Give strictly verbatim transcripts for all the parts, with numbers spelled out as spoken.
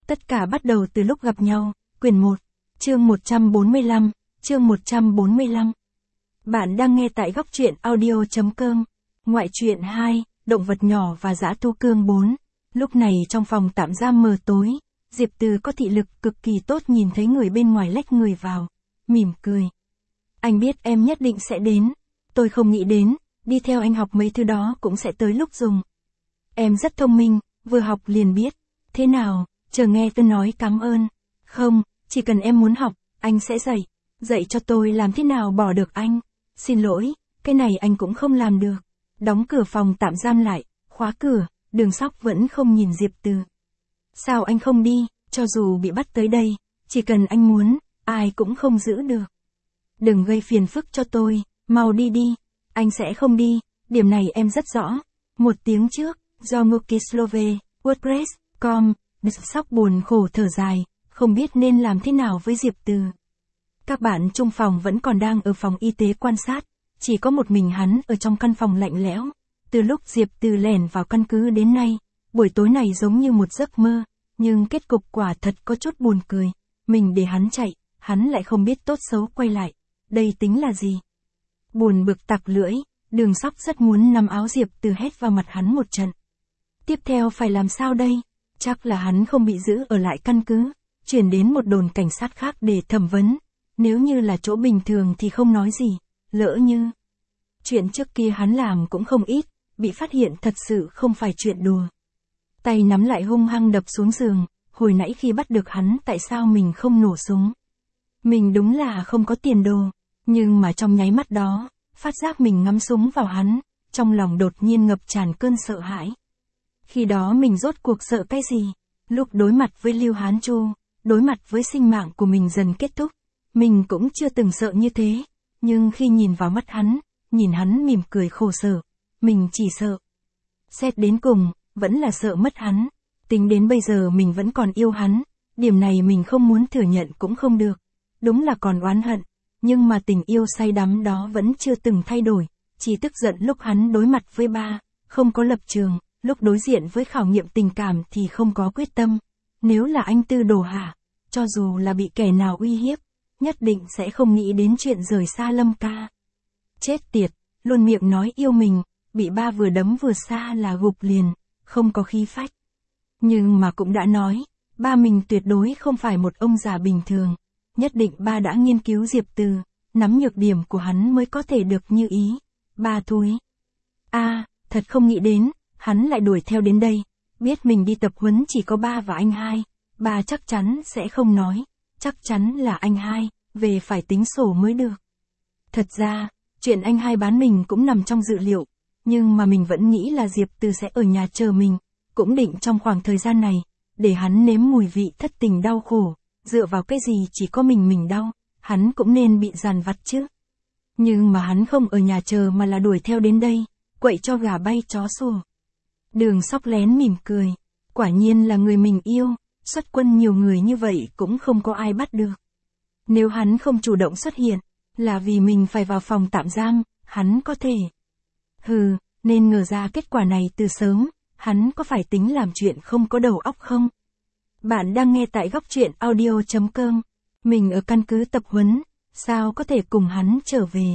Tất cả bắt đầu từ lúc gặp nhau, quyển một, chương một trăm bốn mươi lăm, chương một trăm bốn mươi lăm. Bạn đang nghe tại góc truyện audio chấm com, ngoại truyện hai, động vật nhỏ và dã thú cương bốn. Lúc này trong phòng tạm giam mờ tối, Diệp Từ có thị lực cực kỳ tốt nhìn thấy người bên ngoài lách người vào, mỉm cười. Anh biết em nhất định sẽ đến, tôi không nghĩ đến, đi theo anh học mấy thứ đó cũng sẽ tới lúc dùng. Em rất thông minh, vừa học liền biết. Thế nào, chờ nghe tôi nói cảm ơn. Không, chỉ cần em muốn học, anh sẽ dạy. Dạy cho tôi làm thế nào bỏ được anh. Xin lỗi, cái này anh cũng không làm được. Đóng cửa phòng tạm giam lại, khóa cửa, Đường Sóc vẫn không nhìn Diệp Từ. Sao anh không đi, cho dù bị bắt tới đây, chỉ cần anh muốn, ai cũng không giữ được. Đừng gây phiền phức cho tôi, mau đi đi. Anh sẽ không đi, điểm này em rất rõ. Một tiếng trước, do Mukislove, WordPress, com, Đường Sóc buồn khổ thở dài, không biết nên làm thế nào với Diệp Từ. Các bạn chung phòng vẫn còn đang ở phòng y tế quan sát, chỉ có một mình hắn ở trong căn phòng lạnh lẽo. Từ lúc Diệp Từ lẻn vào căn cứ đến nay, buổi tối này giống như một giấc mơ, nhưng kết cục quả thật có chút buồn cười. Mình để hắn chạy, hắn lại không biết tốt xấu quay lại. Đây tính là gì? Buồn bực tặc lưỡi, Đường Sóc rất muốn nắm áo Diệp Từ hét vào mặt hắn một trận. Tiếp theo phải làm sao đây? Chắc là hắn không bị giữ ở lại căn cứ, chuyển đến một đồn cảnh sát khác để thẩm vấn. Nếu như là chỗ bình thường thì không nói gì, lỡ như... Chuyện trước kia hắn làm cũng không ít, bị phát hiện thật sự không phải chuyện đùa. Tay nắm lại hung hăng đập xuống giường, hồi nãy khi bắt được hắn tại sao mình không nổ súng. Mình đúng là không có tiền đồ, nhưng mà trong nháy mắt đó, phát giác mình ngắm súng vào hắn, trong lòng đột nhiên ngập tràn cơn sợ hãi. Khi đó mình rốt cuộc sợ cái gì? Lúc đối mặt với Lưu Hán Chu, đối mặt với sinh mạng của mình dần kết thúc, mình cũng chưa từng sợ như thế, nhưng khi nhìn vào mắt hắn, nhìn hắn mỉm cười khổ sở, mình chỉ sợ. Xét đến cùng, vẫn là sợ mất hắn. Tính đến bây giờ mình vẫn còn yêu hắn, điểm này mình không muốn thừa nhận cũng không được. Đúng là còn oán hận, nhưng mà tình yêu say đắm đó vẫn chưa từng thay đổi, chỉ tức giận lúc hắn đối mặt với ba, không có lập trường, lúc đối diện với khảo nghiệm tình cảm thì không có quyết tâm. Nếu là anh Tư Đồ hả, cho dù là bị kẻ nào uy hiếp, nhất định sẽ không nghĩ đến chuyện rời xa Lâm ca. Chết tiệt, luôn miệng nói yêu mình, bị ba vừa đấm vừa xa là gục liền, không có khí phách. Nhưng mà cũng đã nói, ba mình tuyệt đối không phải một ông già bình thường, nhất định ba đã nghiên cứu Diệp Từ, nắm nhược điểm của hắn mới có thể được như ý. Ba thúi. A, à, thật không nghĩ đến, hắn lại đuổi theo đến đây, biết mình đi tập huấn chỉ có ba và anh hai, ba chắc chắn sẽ không nói, chắc chắn là anh hai, về phải tính sổ mới được. Thật ra, chuyện anh hai bán mình cũng nằm trong dự liệu, nhưng mà mình vẫn nghĩ là Diệp Từ sẽ ở nhà chờ mình, cũng định trong khoảng thời gian này, để hắn nếm mùi vị thất tình đau khổ, dựa vào cái gì chỉ có mình mình đau, hắn cũng nên bị dằn vặt chứ. Nhưng mà hắn không ở nhà chờ mà là đuổi theo đến đây, quậy cho gà bay chó sủa. Đường Sóc lén mỉm cười, quả nhiên là người mình yêu, xuất quân nhiều người như vậy cũng không có ai bắt được. Nếu hắn không chủ động xuất hiện, là vì mình phải vào phòng tạm giam, hắn có thể. Hừ, nên ngờ ra kết quả này từ sớm, hắn có phải tính làm chuyện không có đầu óc không? Bạn đang nghe tại góc truyện audio chấm com, mình ở căn cứ tập huấn, sao có thể cùng hắn trở về?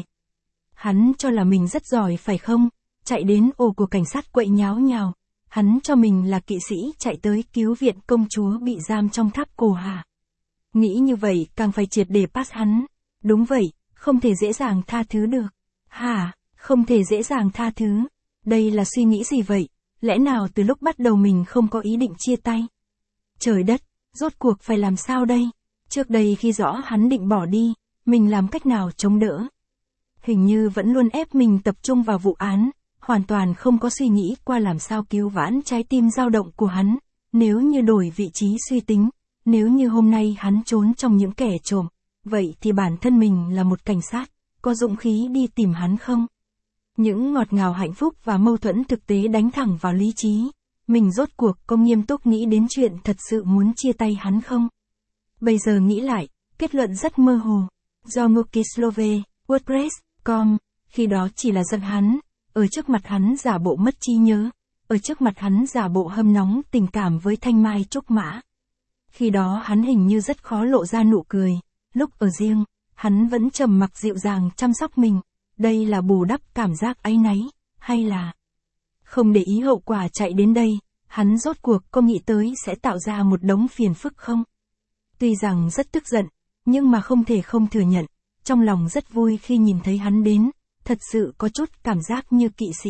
Hắn cho là mình rất giỏi phải không? Chạy đến ổ của cảnh sát quậy nháo nhào, hắn cho mình là kỵ sĩ chạy tới cứu viện công chúa bị giam trong tháp cổ hả? Nghĩ như vậy càng phải triệt để pass hắn. Đúng vậy, không thể dễ dàng tha thứ được. Hả, không thể dễ dàng tha thứ. Đây là suy nghĩ gì vậy? Lẽ nào từ lúc bắt đầu mình không có ý định chia tay? Trời đất, rốt cuộc phải làm sao đây? Trước đây khi rõ hắn định bỏ đi, mình làm cách nào chống đỡ? Hình như vẫn luôn ép mình tập trung vào vụ án, hoàn toàn không có suy nghĩ qua làm sao cứu vãn trái tim dao động của hắn. Nếu như đổi vị trí suy tính, nếu như hôm nay hắn trốn trong những kẻ trộm, vậy thì bản thân mình là một cảnh sát, có dũng khí đi tìm hắn không? Những ngọt ngào hạnh phúc và mâu thuẫn thực tế đánh thẳng vào lý trí. Mình rốt cuộc có nghiêm túc nghĩ đến chuyện thật sự muốn chia tay hắn không? Bây giờ nghĩ lại, kết luận rất mơ hồ. Do Mukislove, WordPress, com, khi đó chỉ là giận hắn, ở trước mặt hắn giả bộ mất trí nhớ, ở trước mặt hắn giả bộ hâm nóng tình cảm với Thanh Mai Trúc Mã. Khi đó hắn hình như rất khó lộ ra nụ cười, lúc ở riêng, hắn vẫn trầm mặc dịu dàng chăm sóc mình, đây là bù đắp cảm giác áy náy, hay là không để ý hậu quả chạy đến đây, hắn rốt cuộc có nghĩ tới sẽ tạo ra một đống phiền phức không? Tuy rằng rất tức giận, nhưng mà không thể không thừa nhận, trong lòng rất vui khi nhìn thấy hắn đến, thật sự có chút cảm giác như kỵ sĩ.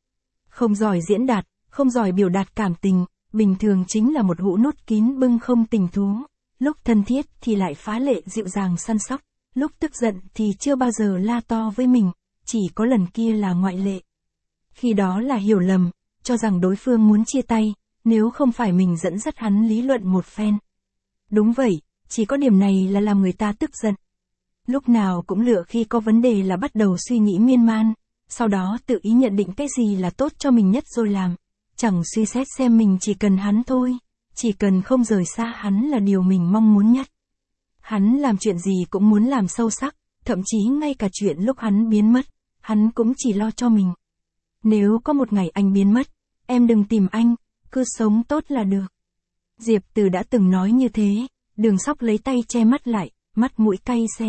Không giỏi diễn đạt, không giỏi biểu đạt cảm tình, bình thường chính là một hũ nút kín bưng không tình thú, lúc thân thiết thì lại phá lệ dịu dàng săn sóc, lúc tức giận thì chưa bao giờ la to với mình, chỉ có lần kia là ngoại lệ. Khi đó là hiểu lầm, cho rằng đối phương muốn chia tay, nếu không phải mình dẫn dắt hắn lý luận một phen. Đúng vậy, chỉ có điểm này là làm người ta tức giận. Lúc nào cũng lựa khi có vấn đề là bắt đầu suy nghĩ miên man, sau đó tự ý nhận định cái gì là tốt cho mình nhất rồi làm. Chẳng suy xét xem mình chỉ cần hắn thôi, chỉ cần không rời xa hắn là điều mình mong muốn nhất. Hắn làm chuyện gì cũng muốn làm sâu sắc, thậm chí ngay cả chuyện lúc hắn biến mất, hắn cũng chỉ lo cho mình. Nếu có một ngày anh biến mất, em đừng tìm anh, cứ sống tốt là được. Diệp Từ đã từng nói như thế, Đường Sóc lấy tay che mắt lại, mắt mũi cay xè.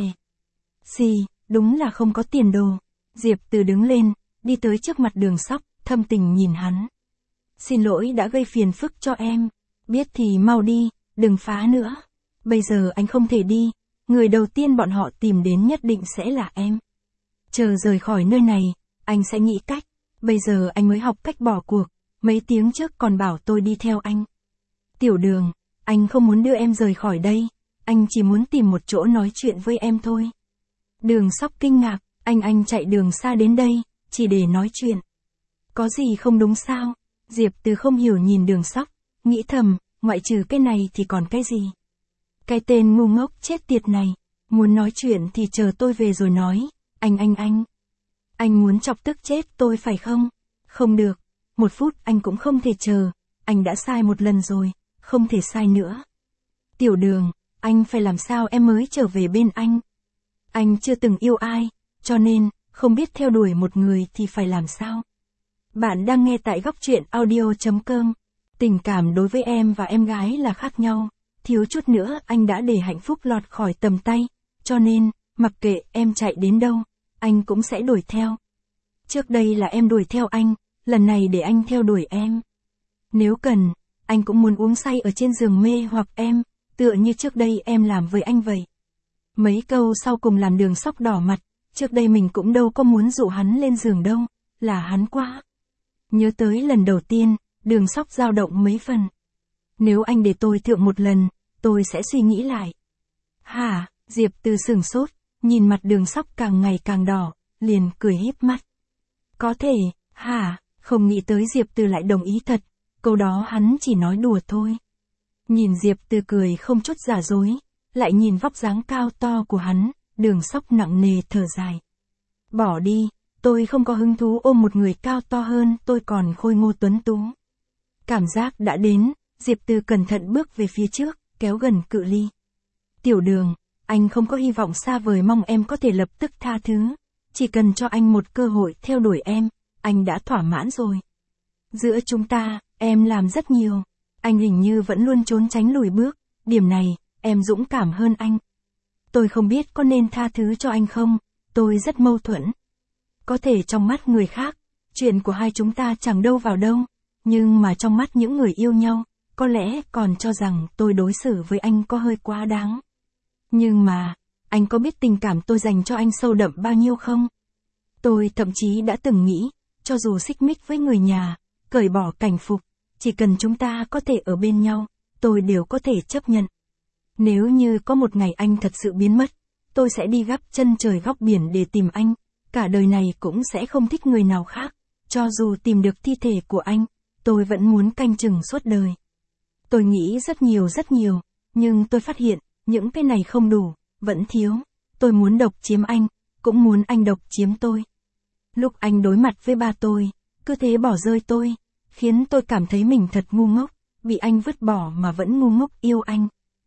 Xì, đúng là không có tiền đồ. Diệp Từ đứng lên, đi tới trước mặt Đường Sóc, thâm tình nhìn hắn. Xin lỗi đã gây phiền phức cho em, biết thì mau đi, đừng phá nữa. Bây giờ anh không thể đi, người đầu tiên bọn họ tìm đến nhất định sẽ là em. Chờ rời khỏi nơi này, anh sẽ nghĩ cách, bây giờ anh mới học cách bỏ cuộc, mấy tiếng trước còn bảo tôi đi theo anh. Tiểu Đường, anh không muốn đưa em rời khỏi đây, anh chỉ muốn tìm một chỗ nói chuyện với em thôi. Đường Sóc kinh ngạc, anh anh chạy đường xa đến đây, chỉ để nói chuyện. Có gì không đúng sao? Diệp Từ không hiểu nhìn Đường Sóc, nghĩ thầm, ngoại trừ cái này thì còn cái gì? Cái tên ngu ngốc chết tiệt này, muốn nói chuyện thì chờ tôi về rồi nói, anh anh anh. Anh muốn chọc tức chết tôi phải không? Không được, một phút anh cũng không thể chờ, anh đã sai một lần rồi, không thể sai nữa. Tiểu Đường, anh phải làm sao em mới trở về bên anh? Anh chưa từng yêu ai, cho nên, không biết theo đuổi một người thì phải làm sao? Bạn đang nghe tại góc truyện audio chấm com. Tình cảm đối với em và em gái là khác nhau, thiếu chút nữa anh đã để hạnh phúc lọt khỏi tầm tay, cho nên, mặc kệ em chạy đến đâu, anh cũng sẽ đuổi theo. Trước đây là em đuổi theo anh, lần này để anh theo đuổi em. Nếu cần, anh cũng muốn uống say ở trên giường mê hoặc em, tựa như trước đây em làm với anh vậy. Mấy câu sau cùng làm Đường Sóc đỏ mặt, trước đây mình cũng đâu có muốn dụ hắn lên giường đâu, là hắn quá. Nhớ tới lần đầu tiên, Đường Sóc dao động mấy phần. Nếu anh để tôi thượng một lần, tôi sẽ suy nghĩ lại. Hả, Diệp Từ sửng sốt, nhìn mặt Đường Sóc càng ngày càng đỏ, liền cười híp mắt. Có thể, hả, không nghĩ tới Diệp Từ lại đồng ý thật, câu đó hắn chỉ nói đùa thôi. Nhìn Diệp Từ cười không chút giả dối, lại nhìn vóc dáng cao to của hắn, Đường Sóc nặng nề thở dài. Bỏ đi, tôi không có hứng thú ôm một người cao to hơn tôi còn khôi ngô tuấn tú. Cảm giác đã đến, Diệp Từ cẩn thận bước về phía trước, kéo gần cự ly. Tiểu Đường, anh không có hy vọng xa vời mong em có thể lập tức tha thứ. Chỉ cần cho anh một cơ hội theo đuổi em, anh đã thỏa mãn rồi. Giữa chúng ta, em làm rất nhiều. Anh hình như vẫn luôn trốn tránh lùi bước, điểm này, em dũng cảm hơn anh. Tôi không biết có nên tha thứ cho anh không, tôi rất mâu thuẫn. Có thể trong mắt người khác, chuyện của hai chúng ta chẳng đâu vào đâu, nhưng mà trong mắt những người yêu nhau, có lẽ còn cho rằng tôi đối xử với anh có hơi quá đáng. Nhưng mà, anh có biết tình cảm tôi dành cho anh sâu đậm bao nhiêu không? Tôi thậm chí đã từng nghĩ, cho dù xích mích với người nhà, cởi bỏ cảnh phục, chỉ cần chúng ta có thể ở bên nhau, tôi đều có thể chấp nhận. Nếu như có một ngày anh thật sự biến mất, tôi sẽ đi gắp chân trời góc biển để tìm anh, cả đời này cũng sẽ không thích người nào khác, cho dù tìm được thi thể của anh, tôi vẫn muốn canh chừng suốt đời. Tôi nghĩ rất nhiều rất nhiều, nhưng tôi phát hiện, những cái này không đủ, vẫn thiếu. Tôi muốn độc chiếm anh, cũng muốn anh độc chiếm tôi. Lúc anh đối mặt với ba tôi, cứ thế bỏ rơi tôi, khiến tôi cảm thấy mình thật ngu ngốc, bị anh vứt bỏ mà vẫn ngu ngốc yêu anh.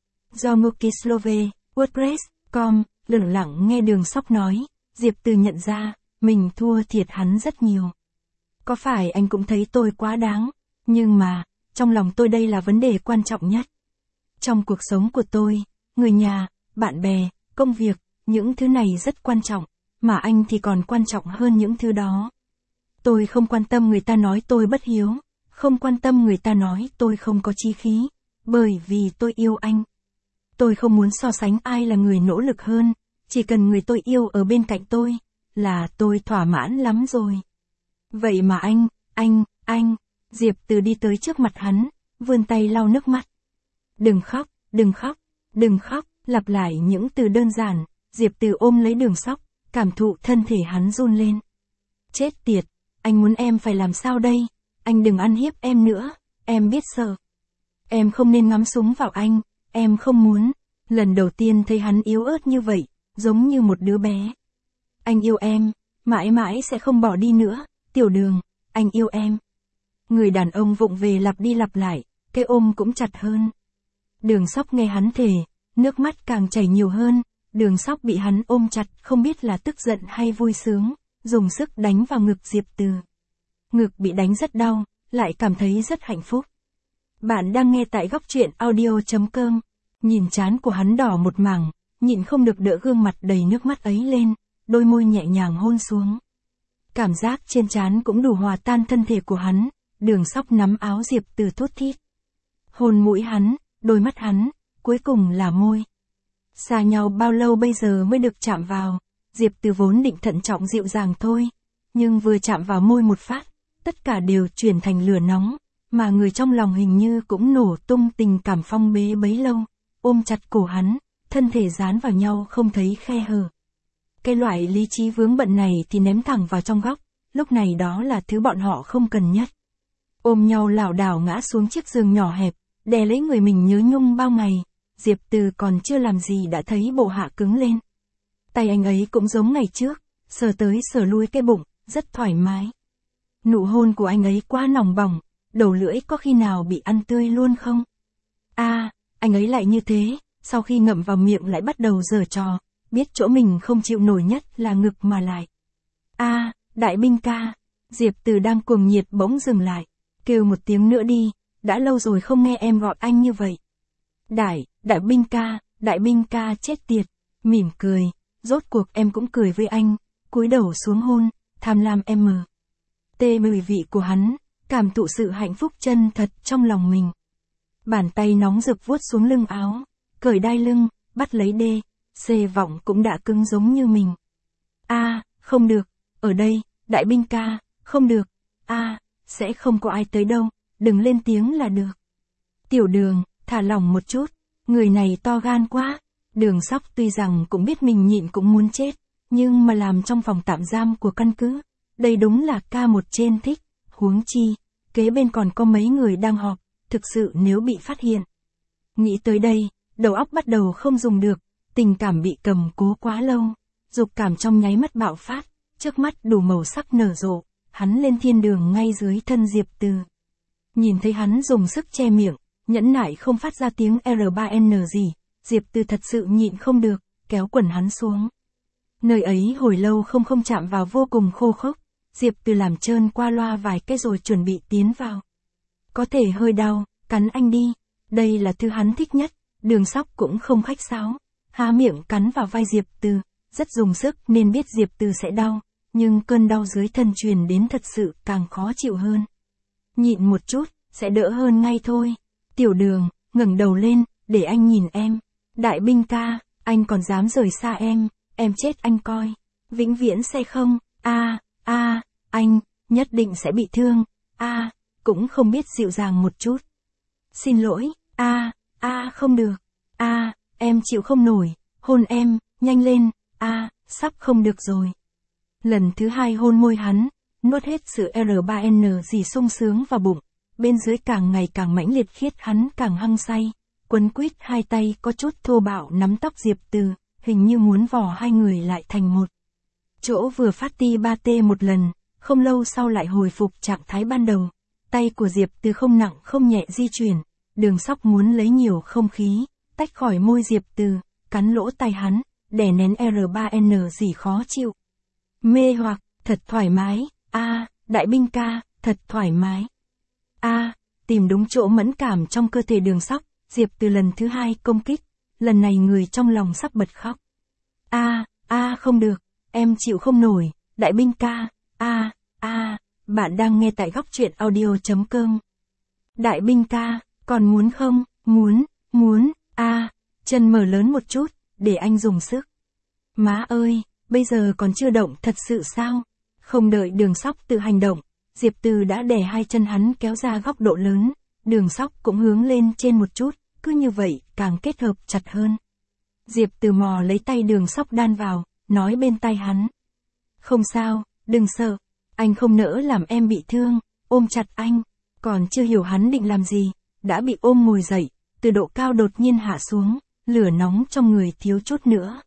Do Mukislove, WordPress, com, lẳng lặng nghe Đường Sóc nói, Diệp Từ nhận ra, mình thua thiệt hắn rất nhiều. Có phải anh cũng thấy tôi quá đáng, nhưng mà, trong lòng tôi đây là vấn đề quan trọng nhất. Trong cuộc sống của tôi, người nhà, bạn bè, công việc, những thứ này rất quan trọng, mà anh thì còn quan trọng hơn những thứ đó. Tôi không quan tâm người ta nói tôi bất hiếu, không quan tâm người ta nói tôi không có chí khí, bởi vì tôi yêu anh. Tôi không muốn so sánh ai là người nỗ lực hơn, chỉ cần người tôi yêu ở bên cạnh tôi, là tôi thỏa mãn lắm rồi. Vậy mà anh, anh, anh, Diệp Từ đi tới trước mặt hắn, vươn tay lau nước mắt. Đừng khóc, đừng khóc, đừng khóc, lặp lại những từ đơn giản, Diệp Từ ôm lấy Đường Sóc, cảm thụ thân thể hắn run lên. Chết tiệt, anh muốn em phải làm sao đây? Anh đừng ăn hiếp em nữa, em biết sợ. Em không nên ngắm súng vào anh, em không muốn. Lần đầu tiên thấy hắn yếu ớt như vậy, giống như một đứa bé. Anh yêu em, mãi mãi sẽ không bỏ đi nữa, Tiểu Đường, anh yêu em. Người đàn ông vụng về lặp đi lặp lại, cái ôm cũng chặt hơn. Đường Sóc nghe hắn thề, nước mắt càng chảy nhiều hơn, Đường Sóc bị hắn ôm chặt không biết là tức giận hay vui sướng, dùng sức đánh vào ngực Diệp Từ. Ngực bị đánh rất đau, lại cảm thấy rất hạnh phúc. Bạn đang nghe tại góc truyện audio chấm com, nhìn trán của hắn đỏ một mảng, nhịn không được đỡ gương mặt đầy nước mắt ấy lên, đôi môi nhẹ nhàng hôn xuống. Cảm giác trên trán cũng đủ hòa tan thân thể của hắn, Đường Sóc nắm áo Diệp Từ thốt thít. Hôn mũi hắn, đôi mắt hắn, cuối cùng là môi. Xa nhau bao lâu bây giờ mới được chạm vào, Diệp Từ vốn định thận trọng dịu dàng thôi, nhưng vừa chạm vào môi một phát, tất cả đều chuyển thành lửa nóng, mà người trong lòng hình như cũng nổ tung tình cảm phong bế bấy lâu, ôm chặt cổ hắn, thân thể dán vào nhau không thấy khe hở. Cái loại lý trí vướng bận này thì ném thẳng vào trong góc, lúc này đó là thứ bọn họ không cần nhất. Ôm nhau lảo đảo ngã xuống chiếc giường nhỏ hẹp, đè lấy người mình nhớ nhung bao ngày, Diệp Từ còn chưa làm gì đã thấy bộ hạ cứng lên. Tay anh ấy cũng giống ngày trước, sờ tới sờ lui cái bụng, rất thoải mái. Nụ hôn của anh ấy quá nóng bỏng, đầu lưỡi có khi nào bị ăn tươi luôn không? A, à, anh ấy lại như thế, sau khi ngậm vào miệng lại bắt đầu giở trò, biết chỗ mình không chịu nổi nhất là ngực mà lại. A, à, Đại Binh ca, Diệp Từ đang cuồng nhiệt bỗng dừng lại, kêu một tiếng nữa đi, đã lâu rồi không nghe em gọi anh như vậy. Đại, Đại Binh ca, Đại Binh ca chết tiệt, mỉm cười, rốt cuộc em cũng cười với anh, cúi đầu xuống hôn, tham lam em mờ. Tê mùi vị của hắn, cảm thụ sự hạnh phúc chân thật trong lòng mình. Bàn tay nóng rực vuốt xuống lưng áo, cởi đai lưng, bắt lấy đê, xê vọng cũng đã cứng giống như mình. A, à, không được, ở đây, Đại Binh ca, không được, a, à, sẽ không có ai tới đâu, đừng lên tiếng là được. Tiểu Đường, thả lỏng một chút, người này to gan quá. Đường Sóc tuy rằng cũng biết mình nhịn cũng muốn chết, nhưng mà làm trong phòng tạm giam của căn cứ, đây đúng là ca một trên thích, huống chi, kế bên còn có mấy người đang họp, thực sự nếu bị phát hiện. Nghĩ tới đây, đầu óc bắt đầu không dùng được, tình cảm bị cầm cố quá lâu, dục cảm trong nháy mắt bạo phát, trước mắt đủ màu sắc nở rộ, hắn lên thiên đường ngay dưới thân Diệp Từ. Nhìn thấy hắn dùng sức che miệng, nhẫn nại không phát ra tiếng R ba N gì, Diệp Từ thật sự nhịn không được, kéo quần hắn xuống. Nơi ấy hồi lâu không không chạm vào vô cùng khô khốc, Diệp Từ làm trơn qua loa vài cái rồi chuẩn bị tiến vào. Có thể hơi đau, cắn anh đi, đây là thứ hắn thích nhất, Đường Sóc cũng không khách sáo, há miệng cắn vào vai Diệp Từ, rất dùng sức nên biết Diệp Từ sẽ đau, nhưng cơn đau dưới thân truyền đến thật sự càng khó chịu hơn. Nhịn một chút, sẽ đỡ hơn ngay thôi. Tiểu Đường, ngẩng đầu lên, để anh nhìn em. Đại Binh ca, anh còn dám rời xa em, em chết anh coi. Vĩnh viễn sẽ không, a, a, anh, nhất định sẽ bị thương, a, cũng không biết dịu dàng một chút. Xin lỗi, a, a không được, a, em chịu không nổi, hôn em, nhanh lên, a, sắp không được rồi. Lần thứ hai hôn môi hắn, nuốt hết sự R ba N gì sung sướng vào bụng, bên dưới càng ngày càng mãnh liệt khiết hắn càng hăng say, quấn quýt hai tay có chút thô bạo nắm tóc Diệp Từ, hình như muốn vò hai người lại thành một. Chỗ vừa phát ti ba tê một lần, không lâu sau lại hồi phục trạng thái ban đầu, tay của Diệp Từ không nặng không nhẹ di chuyển, Đường Sóc muốn lấy nhiều không khí, tách khỏi môi Diệp Từ, cắn lỗ tai hắn, đè nén R ba N gì khó chịu. Mê hoặc, thật thoải mái, a, à, Đại Binh ca, thật thoải mái. A, à, tìm đúng chỗ mẫn cảm trong cơ thể Đường Sóc, Diệp Từ lần thứ hai công kích, lần này người trong lòng sắp bật khóc. A, a không được, em chịu không nổi, Đại Binh ca, a, a, bạn đang nghe tại góc truyện audio.com. Đại Binh ca, còn muốn không, muốn, muốn, a, chân mở lớn một chút, để anh dùng sức. Má ơi, bây giờ còn chưa động thật sự sao? Không đợi Đường Sóc tự hành động, Diệp Từ đã đè hai chân hắn kéo ra góc độ lớn, Đường Sóc cũng hướng lên trên một chút, cứ như vậy, càng kết hợp chặt hơn. Diệp Từ mò lấy tay Đường Sóc đan vào, nói bên tai hắn. Không sao, đừng sợ, anh không nỡ làm em bị thương, ôm chặt anh. Còn chưa hiểu hắn định làm gì, đã bị ôm ngồi dậy, từ độ cao đột nhiên hạ xuống, lửa nóng trong người thiếu chút nữa.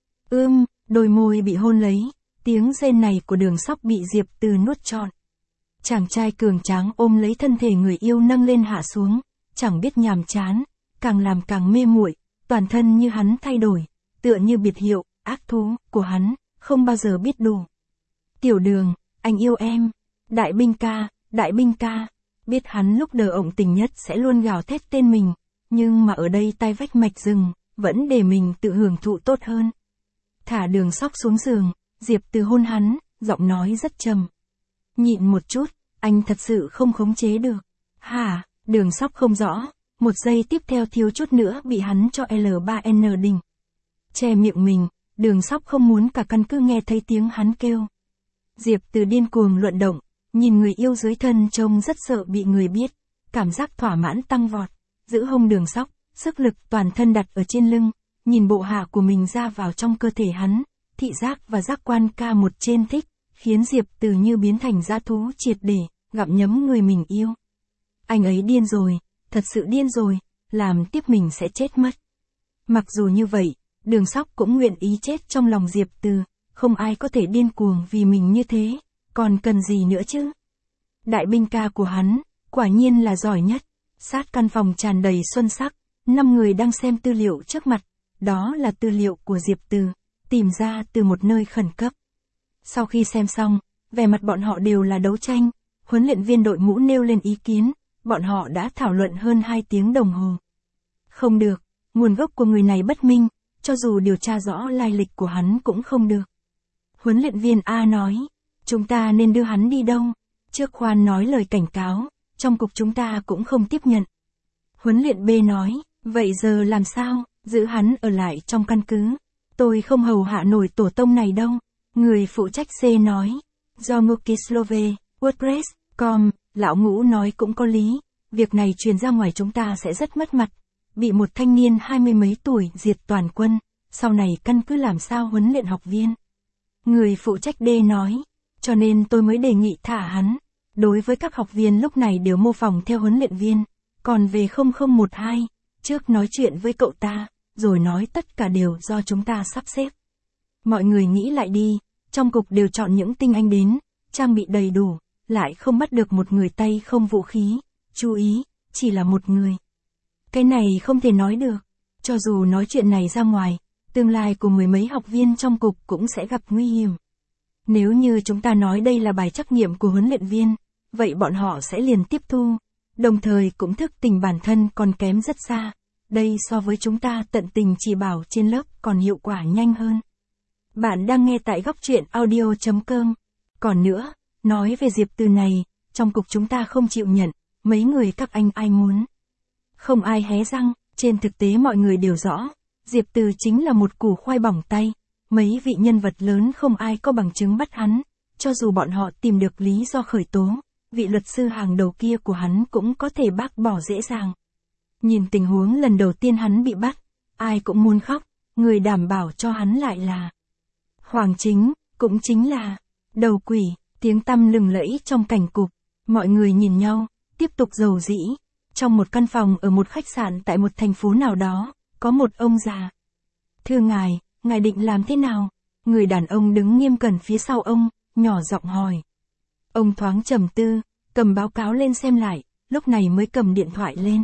Ưm, đôi môi bị hôn lấy, tiếng rên này của Đường Sóc bị Diệp Từ nuốt trọn. Chàng trai cường tráng ôm lấy thân thể người yêu nâng lên hạ xuống, chẳng biết nhàm chán, càng làm càng mê muội, toàn thân như hắn thay đổi, tựa như biệt hiệu, ác thú của hắn, không bao giờ biết đủ. Tiểu Đường, anh yêu em. Đại Binh ca, Đại Binh ca. Biết hắn lúc đờ ổng tình nhất sẽ luôn gào thét tên mình, nhưng mà ở đây tai vách mạch rừng, vẫn để mình tự hưởng thụ tốt hơn. Thả Đường Sóc xuống giường, Diệp Từ hôn hắn, giọng nói rất trầm. Nhịn một chút, anh thật sự không khống chế được. Hả, Đường Sóc không rõ, một giây tiếp theo thiếu chút nữa bị hắn cho L ba N đỉnh. Che miệng mình, Đường Sóc không muốn cả căn cứ nghe thấy tiếng hắn kêu. Diệp Từ điên cuồng luận động, nhìn người yêu dưới thân trông rất sợ bị người biết, cảm giác thỏa mãn tăng vọt, giữ hông Đường Sóc, sức lực toàn thân đặt ở trên lưng, nhìn bộ hạ của mình ra vào trong cơ thể hắn, thị giác và giác quan ca một trên thích, khiến Diệp Từ như biến thành dã thú triệt để, gặm nhấm người mình yêu. Anh ấy điên rồi, thật sự điên rồi, làm tiếp mình sẽ chết mất. Mặc dù như vậy, Đường Sóc cũng nguyện ý chết trong lòng Diệp Từ, không ai có thể điên cuồng vì mình như thế, còn cần gì nữa chứ? Đại Binh ca của hắn, quả nhiên là giỏi nhất. Sát căn phòng tràn đầy xuân sắc, năm người đang xem tư liệu trước mặt, đó là tư liệu của Diệp Từ, tìm ra từ một nơi khẩn cấp. Sau khi xem xong, vẻ mặt bọn họ đều là đấu tranh, huấn luyện viên đội ngũ nêu lên ý kiến, bọn họ đã thảo luận hơn hai tiếng đồng hồ. Không được, nguồn gốc của người này bất minh, cho dù điều tra rõ lai lịch của hắn cũng không được. Huấn luyện viên A nói, chúng ta nên đưa hắn đi đâu? Trước khoan nói lời cảnh cáo, trong cục chúng ta cũng không tiếp nhận. Huấn luyện B nói, vậy giờ làm sao, giữ hắn ở lại trong căn cứ. Tôi không hầu hạ nổi tổ tông này đâu. Người phụ trách C nói, do Mukislove, WordPress, com, lão Ngũ nói cũng có lý, việc này truyền ra ngoài chúng ta sẽ rất mất mặt. Bị một thanh niên hai mươi mấy tuổi diệt toàn quân, sau này căn cứ làm sao huấn luyện học viên. Người phụ trách D nói, cho nên tôi mới đề nghị thả hắn. Đối với các học viên lúc này đều mô phỏng theo huấn luyện viên, còn về không không một hai, trước nói chuyện với cậu ta, rồi nói tất cả đều do chúng ta sắp xếp. Mọi người nghĩ lại đi, trong cục đều chọn những tinh anh đến, trang bị đầy đủ, lại không bắt được một người tay không vũ khí, chú ý, chỉ là một người. Cái này không thể nói được, cho dù nói chuyện này ra ngoài, tương lai của mười mấy học viên trong cục cũng sẽ gặp nguy hiểm. Nếu như chúng ta nói đây là bài trắc nghiệm của huấn luyện viên, vậy bọn họ sẽ liền tiếp thu, đồng thời cũng thức tỉnh bản thân còn kém rất xa. Đây so với chúng ta tận tình chỉ bảo trên lớp còn hiệu quả nhanh hơn. Bạn đang nghe tại góc truyện audio.com. Còn nữa, nói về Diệp Từ này, trong cục chúng ta không chịu nhận, mấy người các anh ai muốn. Không ai hé răng, trên thực tế mọi người đều rõ, Diệp Từ chính là một củ khoai bỏng tay, mấy vị nhân vật lớn không ai có bằng chứng bắt hắn, cho dù bọn họ tìm được lý do khởi tố, vị luật sư hàng đầu kia của hắn cũng có thể bác bỏ dễ dàng. Nhìn tình huống lần đầu tiên hắn bị bắt, ai cũng muốn khóc, người đảm bảo cho hắn lại là Hoàng Chính, cũng chính là đầu quỷ, tiếng tăm lừng lẫy trong cảnh cục, mọi người nhìn nhau, tiếp tục rầu rĩ. Trong một căn phòng ở một khách sạn tại một thành phố nào đó, có một ông già. Thưa ngài, ngài định làm thế nào? Người đàn ông đứng nghiêm cẩn phía sau ông, nhỏ giọng hỏi. Ông thoáng trầm tư, cầm báo cáo lên xem lại, lúc này mới cầm điện thoại lên.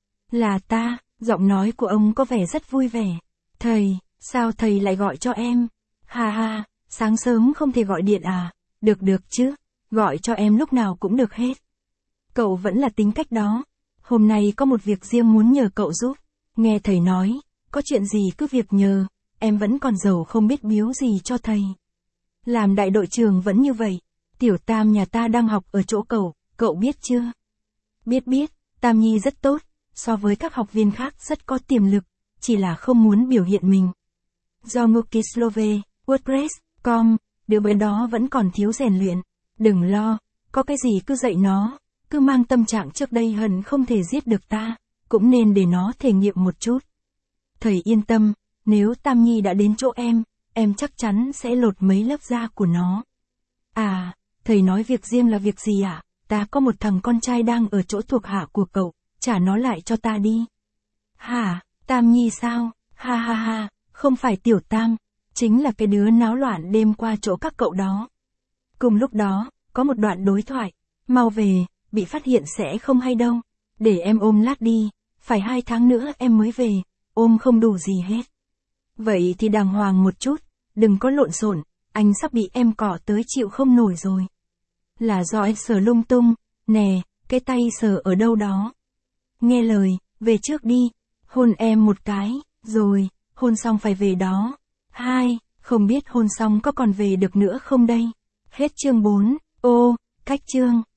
Là ta, giọng nói của ông có vẻ rất vui vẻ. Thầy, sao thầy lại gọi cho em? Ha ha, sáng sớm không thể gọi điện à? Được được chứ, gọi cho em lúc nào cũng được hết. Cậu vẫn là tính cách đó. Hôm nay có một việc riêng muốn nhờ cậu giúp. Nghe thầy nói, có chuyện gì cứ việc nhờ, em vẫn còn giàu không biết biếu gì cho thầy. Làm đại đội trưởng vẫn như vậy. Tiểu Tam nhà ta đang học ở chỗ cậu, cậu biết chưa? Biết biết, Tam Nhi rất tốt, so với các học viên khác rất có tiềm lực, chỉ là không muốn biểu hiện mình. Do Mukislove, WordPress, com, đứa bé đó vẫn còn thiếu rèn luyện. Đừng lo, có cái gì cứ dạy nó, cứ mang tâm trạng trước đây hận không thể giết được ta, cũng nên để nó thể nghiệm một chút. Thầy yên tâm, nếu Tam Nhi đã đến chỗ em, em chắc chắn sẽ lột mấy lớp da của nó. À, thầy nói việc riêng là việc gì ạ? À? Ta có một thằng con trai đang ở chỗ thuộc hạ của cậu, trả nó lại cho ta đi. Hả, Tam Nhi sao? Ha ha ha, không phải Tiểu Tam, chính là cái đứa náo loạn đêm qua chỗ các cậu đó. Cùng lúc đó, có một đoạn đối thoại, mau về, bị phát hiện sẽ không hay đâu, để em ôm lát đi, phải hai tháng nữa em mới về, ôm không đủ gì hết. Vậy thì đàng hoàng một chút, đừng có lộn xộn, anh sắp bị em cỏ tới chịu không nổi rồi. Là do anh sờ lung tung, nè, cái tay sờ ở đâu đó. Nghe lời, về trước đi, hôn em một cái, rồi, hôn xong phải về đó. Hai, không biết hôn xong có còn về được nữa không đây. Hết chương bốn, ô, cách chương.